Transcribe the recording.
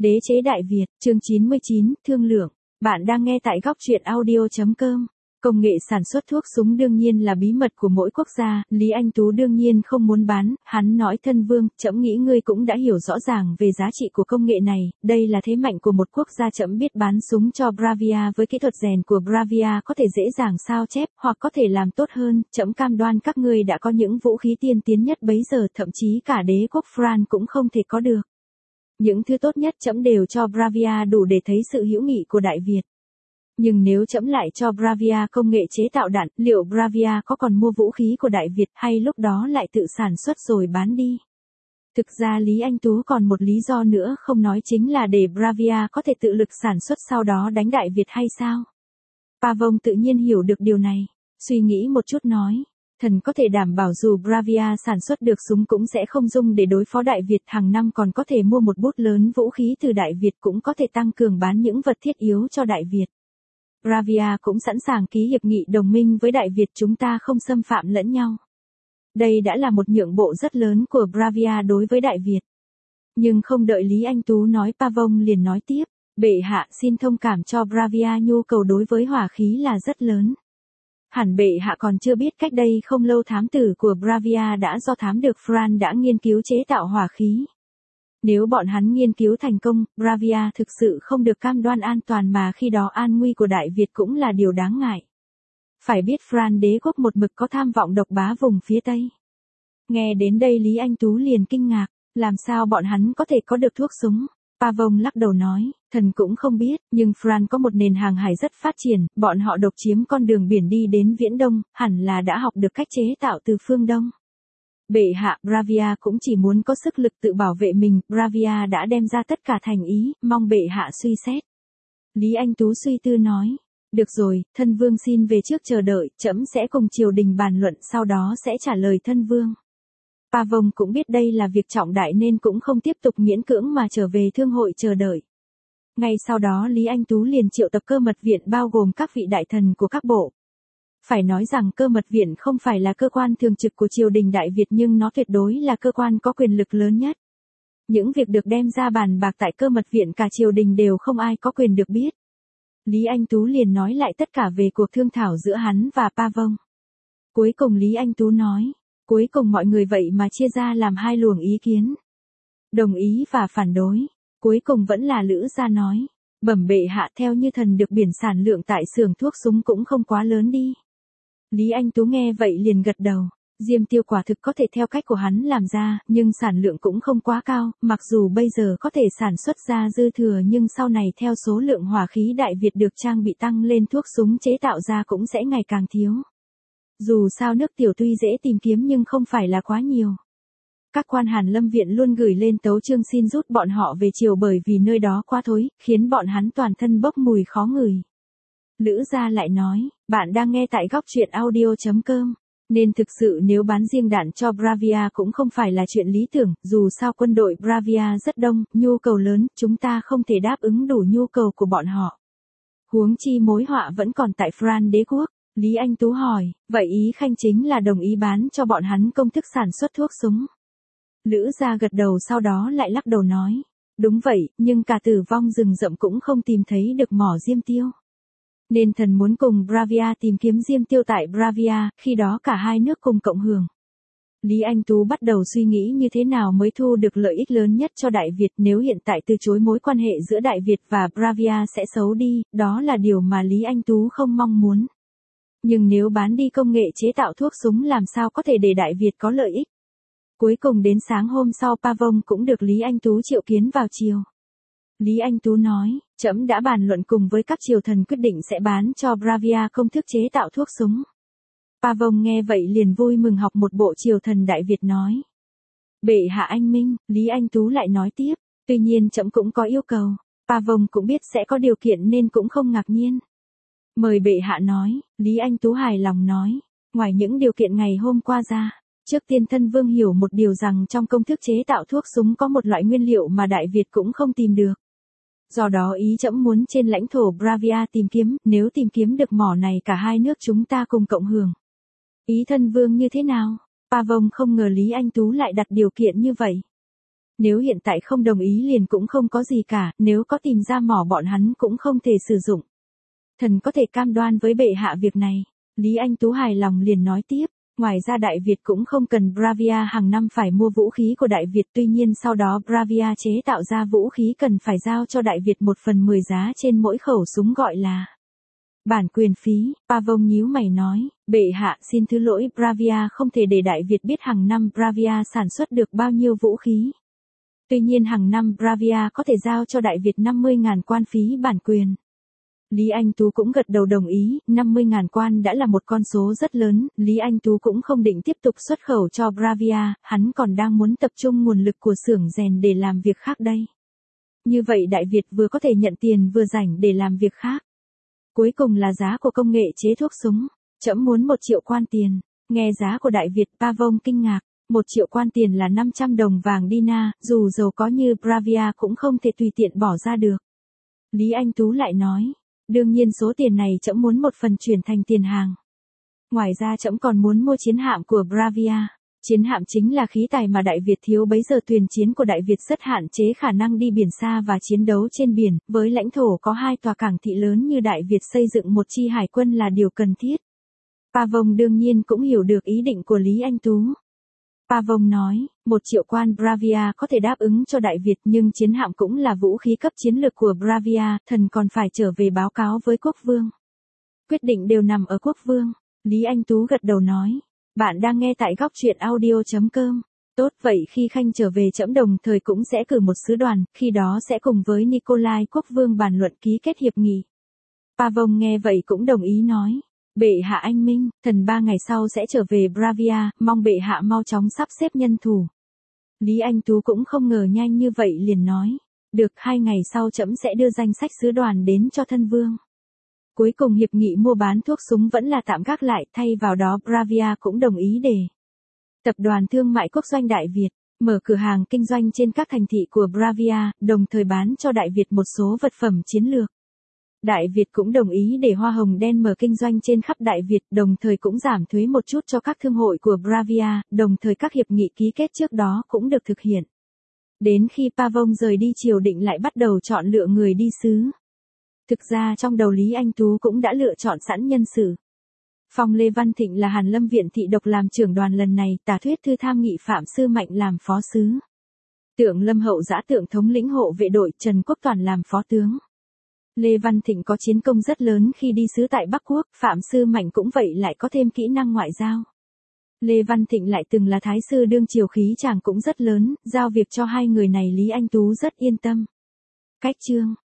Đế chế Đại Việt, chương 99, thương lượng. Bạn đang nghe tại góc truyện audio.com. Công nghệ sản xuất thuốc súng đương nhiên là bí mật của mỗi quốc gia, Lý Anh Tú đương nhiên không muốn bán, hắn nói thân vương, trẫm nghĩ ngươi cũng đã hiểu rõ ràng về giá trị của công nghệ này, đây là thế mạnh của một quốc gia, trẫm biết bán súng cho Bravia với kỹ thuật rèn của Bravia có thể dễ dàng sao chép, hoặc có thể làm tốt hơn, trẫm cam đoan các ngươi đã có những vũ khí tiên tiến nhất bấy giờ, thậm chí cả đế quốc France cũng không thể có được. Những thứ tốt nhất trẫm đều cho Bravia đủ để thấy sự hữu nghị của Đại Việt. Nhưng nếu trẫm lại cho Bravia công nghệ chế tạo đạn, liệu Bravia có còn mua vũ khí của Đại Việt hay lúc đó lại tự sản xuất rồi bán đi? Thực ra Lý Anh Tú còn một lý do nữa không nói, chính là để Bravia có thể tự lực sản xuất sau đó đánh Đại Việt hay sao? Pavon tự nhiên hiểu được điều này, suy nghĩ một chút nói. Thần có thể đảm bảo dù Bravia sản xuất được súng cũng sẽ không dùng để đối phó Đại Việt, hàng năm còn có thể mua một bút lớn vũ khí từ Đại Việt, cũng có thể tăng cường bán những vật thiết yếu cho Đại Việt. Bravia cũng sẵn sàng ký hiệp nghị đồng minh với Đại Việt, chúng ta không xâm phạm lẫn nhau. Đây đã là một nhượng bộ rất lớn của Bravia đối với Đại Việt. Nhưng không đợi Lý Anh Tú nói, Pavon liền nói tiếp, bệ hạ xin thông cảm cho Bravia, nhu cầu đối với hỏa khí là rất lớn. Hẳn bệ hạ còn chưa biết cách đây không lâu thám tử của Bravia đã do thám được France đã nghiên cứu chế tạo hỏa khí. Nếu bọn hắn nghiên cứu thành công, Bravia thực sự không được cam đoan an toàn, mà khi đó an nguy của Đại Việt cũng là điều đáng ngại. Phải biết France đế quốc một mực có tham vọng độc bá vùng phía Tây. Nghe đến đây Lý Anh Tú liền kinh ngạc, làm sao bọn hắn có thể có được thuốc súng? Pavon lắc đầu nói, thần cũng không biết, nhưng France có một nền hàng hải rất phát triển, bọn họ độc chiếm con đường biển đi đến Viễn Đông, hẳn là đã học được cách chế tạo từ phương Đông. Bệ hạ, Bravia cũng chỉ muốn có sức lực tự bảo vệ mình, Bravia đã đem ra tất cả thành ý, mong bệ hạ suy xét. Lý Anh Tú suy tư nói, được rồi, thân vương xin về trước chờ đợi, trẫm sẽ cùng triều đình bàn luận, sau đó sẽ trả lời thân vương. Pavon cũng biết đây là việc trọng đại nên cũng không tiếp tục miễn cưỡng mà trở về thương hội chờ đợi. Ngay sau đó Lý Anh Tú liền triệu tập cơ mật viện bao gồm các vị đại thần của các bộ. Phải nói rằng cơ mật viện không phải là cơ quan thường trực của triều đình Đại Việt, nhưng nó tuyệt đối là cơ quan có quyền lực lớn nhất. Những việc được đem ra bàn bạc tại cơ mật viện cả triều đình đều không ai có quyền được biết. Lý Anh Tú liền nói lại tất cả về cuộc thương thảo giữa hắn và Pavon. Cuối cùng Lý Anh Tú nói, cuối cùng mọi người vậy mà chia ra làm hai luồng ý kiến. Đồng ý và phản đối. Cuối cùng vẫn là Lữ Gia nói, bẩm bệ hạ, theo như thần được biển sản lượng tại xưởng thuốc súng cũng không quá lớn đi. Lý Anh Tú nghe vậy liền gật đầu, Diêm Tiêu quả thực có thể theo cách của hắn làm ra, nhưng sản lượng cũng không quá cao, mặc dù bây giờ có thể sản xuất ra dư thừa nhưng sau này theo số lượng hỏa khí Đại Việt được trang bị tăng lên, thuốc súng chế tạo ra cũng sẽ ngày càng thiếu. Dù sao nước tiểu tuy dễ tìm kiếm nhưng không phải là quá nhiều. Các quan Hàn Lâm viện luôn gửi lên tấu chương xin rút bọn họ về triều bởi vì nơi đó quá thối, khiến bọn hắn toàn thân bốc mùi khó ngửi. Lữ Gia lại nói, bạn đang nghe tại góc truyện audio.com, nên thực sự nếu bán riêng đạn cho Bravia cũng không phải là chuyện lý tưởng, dù sao quân đội Bravia rất đông, nhu cầu lớn, chúng ta không thể đáp ứng đủ nhu cầu của bọn họ. Huống chi mối họa vẫn còn tại France đế quốc. Lý Anh Tú hỏi, vậy ý Khanh chính là đồng ý bán cho bọn hắn công thức sản xuất thuốc súng? Lữ Gia gật đầu, sau đó lại lắc đầu nói, đúng vậy, nhưng cả Tử Vong rừng rậm cũng không tìm thấy được mỏ Diêm Tiêu. Nên thần muốn cùng Bravia tìm kiếm Diêm Tiêu tại Bravia, khi đó cả hai nước cùng cộng hưởng. Lý Anh Tú bắt đầu suy nghĩ như thế nào mới thu được lợi ích lớn nhất cho Đại Việt, nếu hiện tại từ chối mối quan hệ giữa Đại Việt và Bravia sẽ xấu đi, đó là điều mà Lý Anh Tú không mong muốn. Nhưng nếu bán đi công nghệ chế tạo thuốc súng làm sao có thể để Đại Việt có lợi ích. Cuối cùng đến sáng hôm sau Pavon cũng được Lý Anh Tú triệu kiến vào chiều. Lý Anh Tú nói, trẫm đã bàn luận cùng với các triều thần, quyết định sẽ bán cho Bravia công thức chế tạo thuốc súng. Pavon nghe vậy liền vui mừng, học một bộ triều thần Đại Việt nói. Bệ hạ anh minh, Lý Anh Tú lại nói tiếp, tuy nhiên trẫm cũng có yêu cầu. Pavon cũng biết sẽ có điều kiện nên cũng không ngạc nhiên. Mời bệ hạ nói, Lý Anh Tú hài lòng nói, ngoài những điều kiện ngày hôm qua ra, trước tiên thân vương hiểu một điều rằng trong công thức chế tạo thuốc súng có một loại nguyên liệu mà Đại Việt cũng không tìm được. Do đó ý trẫm muốn trên lãnh thổ Bravia tìm kiếm, nếu tìm kiếm được mỏ này cả hai nước chúng ta cùng cộng hưởng. Ý thân vương như thế nào? Pavon không ngờ Lý Anh Tú lại đặt điều kiện như vậy. Nếu hiện tại không đồng ý liền cũng không có gì cả, nếu có tìm ra mỏ bọn hắn cũng không thể sử dụng. Thần có thể cam đoan với bệ hạ việc này. Lý Anh Tú hài lòng liền nói tiếp. Ngoài ra Đại Việt cũng không cần Bravia hàng năm phải mua vũ khí của Đại Việt, tuy nhiên sau đó Bravia chế tạo ra vũ khí cần phải giao cho Đại Việt 1/10 giá trên mỗi khẩu súng gọi là bản quyền phí. Pavon nhíu mày nói, bệ hạ xin thứ lỗi, Bravia không thể để Đại Việt biết hàng năm Bravia sản xuất được bao nhiêu vũ khí. Tuy nhiên hàng năm Bravia có thể giao cho Đại Việt 50.000 quan phí bản quyền. Lý Anh Tú cũng gật đầu đồng ý, 50.000 quan đã là một con số rất lớn, Lý Anh Tú cũng không định tiếp tục xuất khẩu cho Bravia, hắn còn đang muốn tập trung nguồn lực của xưởng rèn để làm việc khác đây. Như vậy Đại Việt vừa có thể nhận tiền vừa rảnh để làm việc khác. Cuối cùng là giá của công nghệ chế thuốc súng, trẫm muốn 1 triệu quan tiền. Nghe giá của Đại Việt, Pavon kinh ngạc, 1 triệu quan tiền là 500 đồng vàng dinar, dù giàu có như Bravia cũng không thể tùy tiện bỏ ra được. Lý Anh Tú lại nói, đương nhiên số tiền này trẫm muốn một phần chuyển thành tiền hàng. Ngoài ra trẫm còn muốn mua chiến hạm của Bravia. Chiến hạm chính là khí tài mà Đại Việt thiếu, bấy giờ thuyền chiến của Đại Việt rất hạn chế khả năng đi biển xa và chiến đấu trên biển, với lãnh thổ có 2 tòa cảng thị lớn như Đại Việt xây dựng một chi hải quân là điều cần thiết. Pavon đương nhiên cũng hiểu được ý định của Lý Anh Tú. Pavon nói, 1 triệu quan Bravia có thể đáp ứng cho Đại Việt, nhưng chiến hạm cũng là vũ khí cấp chiến lược của Bravia, thần còn phải trở về báo cáo với quốc vương. Quyết định đều nằm ở quốc vương. Lý Anh Tú gật đầu nói, bạn đang nghe tại góc truyện audio.com. Tốt, vậy khi Khanh trở về trẫm đồng thời cũng sẽ cử một sứ đoàn, khi đó sẽ cùng với Nikolai quốc vương bàn luận ký kết hiệp nghị. Pavon nghe vậy cũng đồng ý nói, bệ hạ anh minh, thần 3 ngày sau sẽ trở về Bravia, mong bệ hạ mau chóng sắp xếp nhân thủ. Lý Anh Tú cũng không ngờ nhanh như vậy liền nói, được, 2 ngày sau trẫm sẽ đưa danh sách sứ đoàn đến cho thân vương. Cuối cùng hiệp nghị mua bán thuốc súng vẫn là tạm gác lại, thay vào đó Bravia cũng đồng ý để Tập đoàn Thương mại Quốc doanh Đại Việt mở cửa hàng kinh doanh trên các thành thị của Bravia, đồng thời bán cho Đại Việt một số vật phẩm chiến lược. Đại Việt cũng đồng ý để hoa hồng đen mở kinh doanh trên khắp Đại Việt, đồng thời cũng giảm thuế một chút cho các thương hội của Bravia, đồng thời các hiệp nghị ký kết trước đó cũng được thực hiện. Đến khi Pavon rời đi, triều định lại bắt đầu chọn lựa người đi sứ. Thực ra trong đầu Lý Anh Tú cũng đã lựa chọn sẵn nhân sự. Phong Lê Văn Thịnh là Hàn Lâm Viện Thị Độc làm trưởng đoàn lần này, Tả Thuyết Thư tham nghị Phạm Sư Mạnh làm phó sứ. Tượng Lâm Hậu Dã Tượng thống lĩnh hộ vệ đội, Trần Quốc Toàn làm phó tướng. Lê Văn Thịnh có chiến công rất lớn khi đi sứ tại Bắc Quốc, Phạm Sư Mạnh cũng vậy, lại có thêm kỹ năng ngoại giao. Lê Văn Thịnh lại từng là thái sư đương triều, khí chàng cũng rất lớn, giao việc cho hai người này Lý Anh Tú rất yên tâm. Cách chương